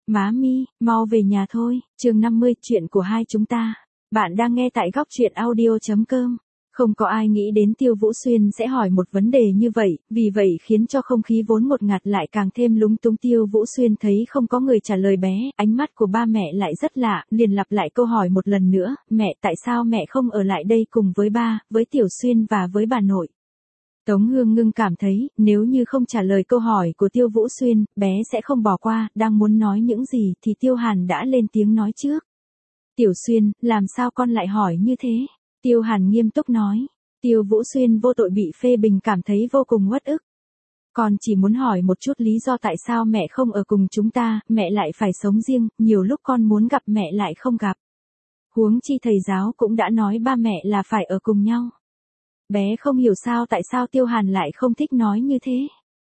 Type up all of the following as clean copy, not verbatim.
Má mi, mau về nhà thôi, chương 50, chuyện của hai chúng ta. Bạn đang nghe tại góc chuyện audio.com. Không có ai nghĩ đến Tiêu Vũ Xuyên sẽ hỏi một vấn đề như vậy, vì vậy khiến cho không khí vốn ngột ngạt lại càng thêm lúng túng. Tiêu Vũ Xuyên thấy không có người trả lời bé, ánh mắt của ba mẹ lại rất lạ, liền lặp lại câu hỏi một lần nữa, mẹ tại sao mẹ không ở lại đây cùng với ba, với Tiểu Xuyên và với bà nội. Tống Hương Ngưng cảm thấy, nếu như không trả lời câu hỏi của Tiêu Vũ Xuyên, bé sẽ không bỏ qua, đang muốn nói những gì thì Tiêu Hàn đã lên tiếng nói trước. Tiểu Xuyên, làm sao con lại hỏi như thế? Tiêu Hàn nghiêm túc nói. Tiêu Vũ Xuyên vô tội bị phê bình cảm thấy vô cùng uất ức. Con chỉ muốn hỏi một chút lý do tại sao mẹ không ở cùng chúng ta, mẹ lại phải sống riêng, nhiều lúc con muốn gặp mẹ lại không gặp. Huống chi thầy giáo cũng đã nói ba mẹ là phải ở cùng nhau. Bé không hiểu sao tại sao Tiêu Hàn lại không thích nói như thế.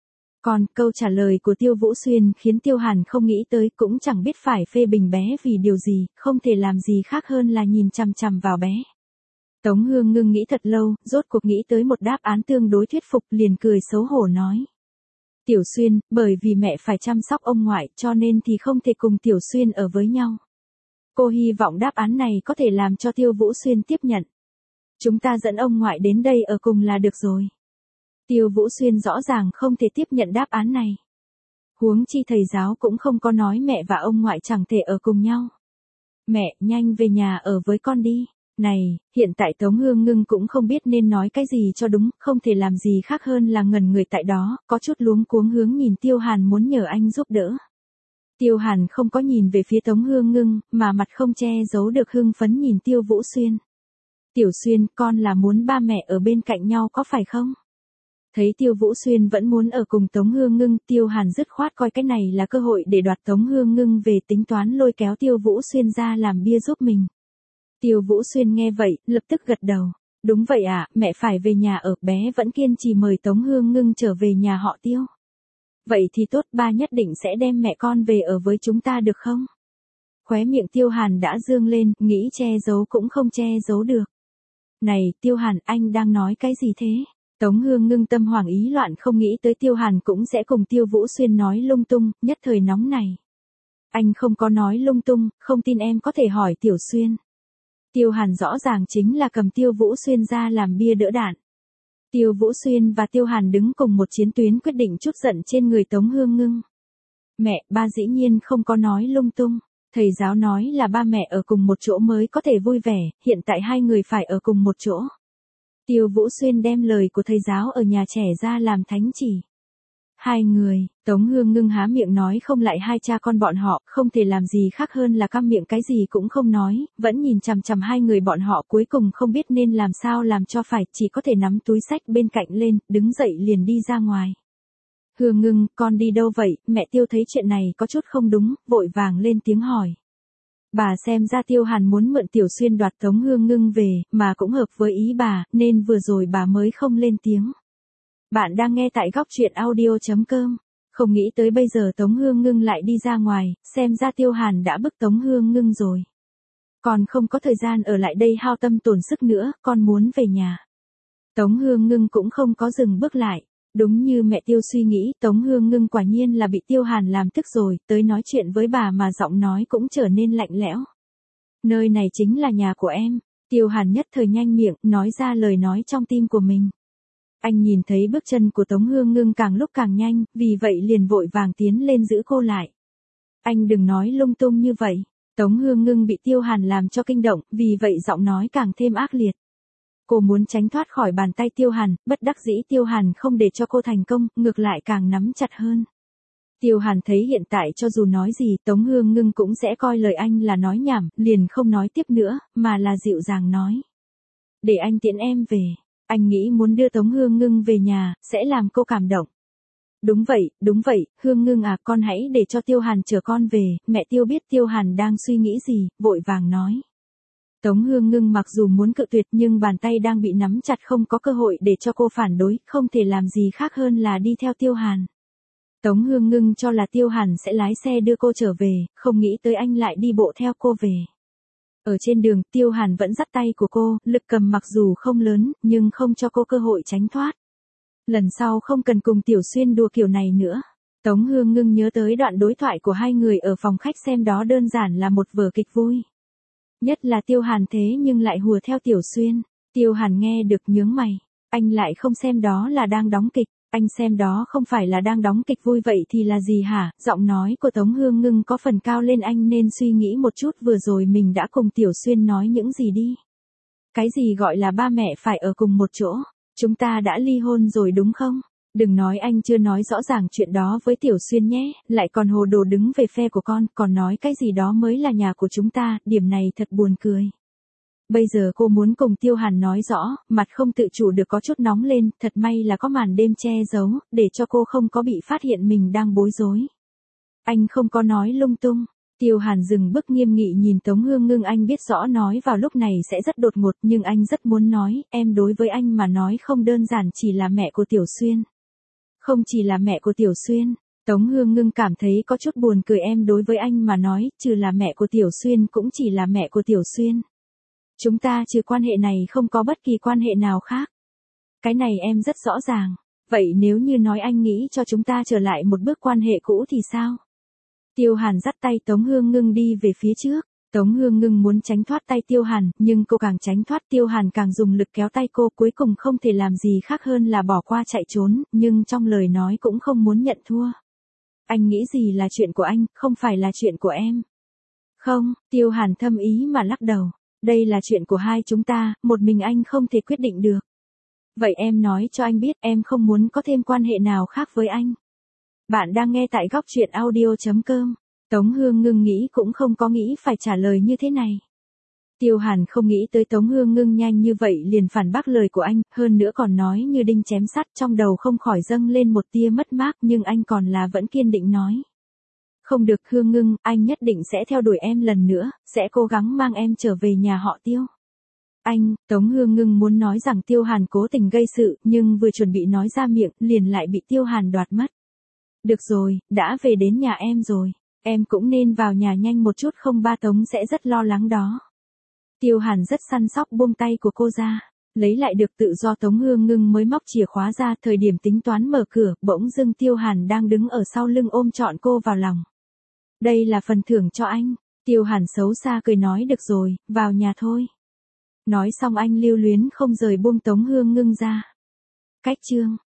Còn câu trả lời của Tiêu Vũ Xuyên khiến Tiêu Hàn không nghĩ tới, cũng chẳng biết phải phê bình bé vì điều gì, không thể làm gì khác hơn là nhìn chằm chằm vào bé. Tống Hương Ngưng nghĩ thật lâu, rốt cuộc nghĩ tới một đáp án tương đối thuyết phục, liền cười xấu hổ nói. Tiểu Xuyên, bởi vì mẹ phải chăm sóc ông ngoại cho nên thì không thể cùng Tiểu Xuyên ở với nhau. Cô hy vọng đáp án này có thể làm cho Tiêu Vũ Xuyên tiếp nhận. Chúng ta dẫn ông ngoại đến đây ở cùng là được rồi. Tiêu Vũ Xuyên rõ ràng không thể tiếp nhận đáp án này. Huống chi thầy giáo cũng không có nói mẹ và ông ngoại chẳng thể ở cùng nhau. Mẹ, nhanh về nhà ở với con đi. Này, hiện tại Tống Hương Ngưng cũng không biết nên nói cái gì cho đúng, không thể làm gì khác hơn là ngẩn người tại đó, có chút luống cuống hướng nhìn Tiêu Hàn muốn nhờ anh giúp đỡ. Tiêu Hàn không có nhìn về phía Tống Hương Ngưng, mà mặt không che giấu được hưng phấn nhìn Tiêu Vũ Xuyên. Tiểu Xuyên, con là muốn ba mẹ ở bên cạnh nhau có phải không? Thấy Tiêu Vũ Xuyên vẫn muốn ở cùng Tống Hương Ngưng, Tiêu Hàn dứt khoát coi cái này là cơ hội để đoạt Tống Hương Ngưng về, tính toán lôi kéo Tiêu Vũ Xuyên ra làm bia giúp mình. Tiêu Vũ Xuyên nghe vậy, lập tức gật đầu. Đúng vậy ạ, mẹ phải về nhà ở, bé vẫn kiên trì mời Tống Hương Ngưng trở về nhà họ Tiêu. Vậy thì tốt, ba nhất định sẽ đem mẹ con về ở với chúng ta được không? Khóe miệng Tiêu Hàn đã dương lên, nghĩ che giấu cũng không che giấu được. Này, Tiêu Hàn, anh đang nói cái gì thế? Tống Hương Ngưng tâm hoảng ý loạn, không nghĩ tới Tiêu Hàn cũng sẽ cùng Tiêu Vũ Xuyên nói lung tung, nhất thời nóng này. Anh không có nói lung tung, không tin em có thể hỏi Tiểu Xuyên. Tiêu Hàn rõ ràng chính là cầm Tiêu Vũ Xuyên ra làm bia đỡ đạn. Tiêu Vũ Xuyên và Tiêu Hàn đứng cùng một chiến tuyến, quyết định trút giận trên người Tống Hương Ngưng. Mẹ, ba dĩ nhiên không có nói lung tung. Thầy giáo nói là ba mẹ ở cùng một chỗ mới có thể vui vẻ, hiện tại hai người phải ở cùng một chỗ. Tiêu Vũ Xuyên đem lời của thầy giáo ở nhà trẻ ra làm thánh chỉ. Hai người, Tống Hương Ngưng há miệng nói không lại hai cha con bọn họ, không thể làm gì khác hơn là câm miệng, cái gì cũng không nói, vẫn nhìn chằm chằm hai người bọn họ, cuối cùng không biết nên làm sao làm cho phải, chỉ có thể nắm túi xách bên cạnh lên, đứng dậy liền đi ra ngoài. Hương Ngưng, con đi đâu vậy? Mẹ Tiêu thấy chuyện này có chút không đúng, vội vàng lên tiếng hỏi. Bà xem ra Tiêu Hàn muốn mượn Tiểu Xuyên đoạt Tống Hương Ngưng về, mà cũng hợp với ý bà, nên vừa rồi bà mới không lên tiếng. Bạn đang nghe tại góc chuyện audio.com. Không nghĩ tới bây giờ Tống Hương Ngưng lại đi ra ngoài, xem ra Tiêu Hàn đã bức Tống Hương Ngưng rồi. Con không có thời gian ở lại đây hao tâm tổn sức nữa, con muốn về nhà. Tống Hương Ngưng cũng không có dừng bước lại. Đúng như mẹ Tiêu suy nghĩ, Tống Hương Ngưng quả nhiên là bị Tiêu Hàn làm tức rồi, tới nói chuyện với bà mà giọng nói cũng trở nên lạnh lẽo. Nơi này chính là nhà của em. Tiêu Hàn nhất thời nhanh miệng, nói ra lời nói trong tim của mình. Anh nhìn thấy bước chân của Tống Hương Ngưng càng lúc càng nhanh, vì vậy liền vội vàng tiến lên giữ cô lại. Anh đừng nói lung tung như vậy. Tống Hương Ngưng bị Tiêu Hàn làm cho kinh động, vì vậy giọng nói càng thêm ác liệt. Cô muốn tránh thoát khỏi bàn tay Tiêu Hàn, bất đắc dĩ Tiêu Hàn không để cho cô thành công, ngược lại càng nắm chặt hơn. Tiêu Hàn thấy hiện tại cho dù nói gì Tống Hương Ngưng cũng sẽ coi lời anh là nói nhảm, liền không nói tiếp nữa, mà là dịu dàng nói. Để anh tiễn em về. Anh nghĩ muốn đưa Tống Hương Ngưng về nhà, sẽ làm cô cảm động. Đúng vậy, Hương Ngưng à, con hãy để cho Tiêu Hàn chở con về. Mẹ Tiêu biết Tiêu Hàn đang suy nghĩ gì, vội vàng nói. Tống Hương Ngưng mặc dù muốn cự tuyệt nhưng bàn tay đang bị nắm chặt không có cơ hội để cho cô phản đối, không thể làm gì khác hơn là đi theo Tiêu Hàn. Tống Hương Ngưng cho là Tiêu Hàn sẽ lái xe đưa cô trở về, không nghĩ tới anh lại đi bộ theo cô về. Ở trên đường, Tiêu Hàn vẫn dắt tay của cô, lực cầm mặc dù không lớn, nhưng không cho cô cơ hội tránh thoát. Lần sau không cần cùng Tiểu Xuyên đùa kiểu này nữa. Tống Hương Ngưng nhớ tới đoạn đối thoại của hai người ở phòng khách xem đó đơn giản là một vở kịch vui. Nhất là Tiêu Hàn thế nhưng lại hùa theo Tiểu Xuyên. Tiêu Hàn nghe được nhướng mày. Anh lại không xem đó là đang đóng kịch. Anh xem đó không phải là đang đóng kịch vui vậy thì là gì hả? Giọng nói của Tống Hương Ngưng có phần cao lên, anh nên suy nghĩ một chút vừa rồi mình đã cùng Tiểu Xuyên nói những gì đi. Cái gì gọi là ba mẹ phải ở cùng một chỗ? Chúng ta đã ly hôn rồi đúng không? Đừng nói anh chưa nói rõ ràng chuyện đó với Tiểu Xuyên nhé, lại còn hồ đồ đứng về phe của con, còn nói cái gì đó mới là nhà của chúng ta, điểm này thật buồn cười. Bây giờ cô muốn cùng Tiêu Hàn nói rõ, mặt không tự chủ được có chút nóng lên, thật may là có màn đêm che giấu, để cho cô không có bị phát hiện mình đang bối rối. Anh không có nói lung tung. Tiêu Hàn dừng bước nghiêm nghị nhìn Tống Hương Ngưng, anh biết rõ nói vào lúc này sẽ rất đột ngột nhưng anh rất muốn nói, em đối với anh mà nói không đơn giản chỉ là mẹ của Tiểu Xuyên. Không chỉ là mẹ của Tiểu Xuyên, Tống Hương Ngưng cảm thấy có chút buồn cười, em đối với anh mà nói, trừ là mẹ của Tiểu Xuyên cũng chỉ là mẹ của Tiểu Xuyên. Chúng ta trừ quan hệ này không có bất kỳ quan hệ nào khác. Cái này em rất rõ ràng. Vậy nếu như nói anh nghĩ cho chúng ta trở lại một bước quan hệ cũ thì sao? Tiêu Hàn dắt tay Tống Hương Ngưng đi về phía trước. Tống Hương Ngưng muốn tránh thoát tay Tiêu Hàn, nhưng cô càng tránh thoát Tiêu Hàn càng dùng lực kéo tay cô, cuối cùng không thể làm gì khác hơn là bỏ qua chạy trốn, nhưng trong lời nói cũng không muốn nhận thua. Anh nghĩ gì là chuyện của anh, không phải là chuyện của em. Không, Tiêu Hàn thâm ý mà lắc đầu. Đây là chuyện của hai chúng ta, một mình anh không thể quyết định được. Vậy em nói cho anh biết em không muốn có thêm quan hệ nào khác với anh. Bạn đang nghe tại góc truyện audio.com. Tống Hương Ngưng nghĩ cũng không có nghĩ phải trả lời như thế này. Tiêu Hàn không nghĩ tới Tống Hương Ngưng nhanh như vậy liền phản bác lời của anh, hơn nữa còn nói như đinh chém sắt, trong đầu không khỏi dâng lên một tia mất mát nhưng anh còn là vẫn kiên định nói. Không được Hương Ngưng, anh nhất định sẽ theo đuổi em lần nữa, sẽ cố gắng mang em trở về nhà họ Tiêu. Anh, Tống Hương Ngưng muốn nói rằng Tiêu Hàn cố tình gây sự, nhưng vừa chuẩn bị nói ra miệng, liền lại bị Tiêu Hàn đoạt mất. Được rồi, đã về đến nhà em rồi, em cũng nên vào nhà nhanh một chút không ba Tống sẽ rất lo lắng đó. Tiêu Hàn rất săn sóc buông tay của cô ra, lấy lại được tự do. Tống Hương Ngưng mới móc chìa khóa ra, thời điểm tính toán mở cửa, bỗng dưng Tiêu Hàn đang đứng ở sau lưng ôm trọn cô vào lòng. Đây là phần thưởng cho anh. Tiêu Hàn xấu xa cười nói được rồi, vào nhà thôi. Nói xong anh lưu luyến không rời buông Tống Hương Ngưng ra. Cách chương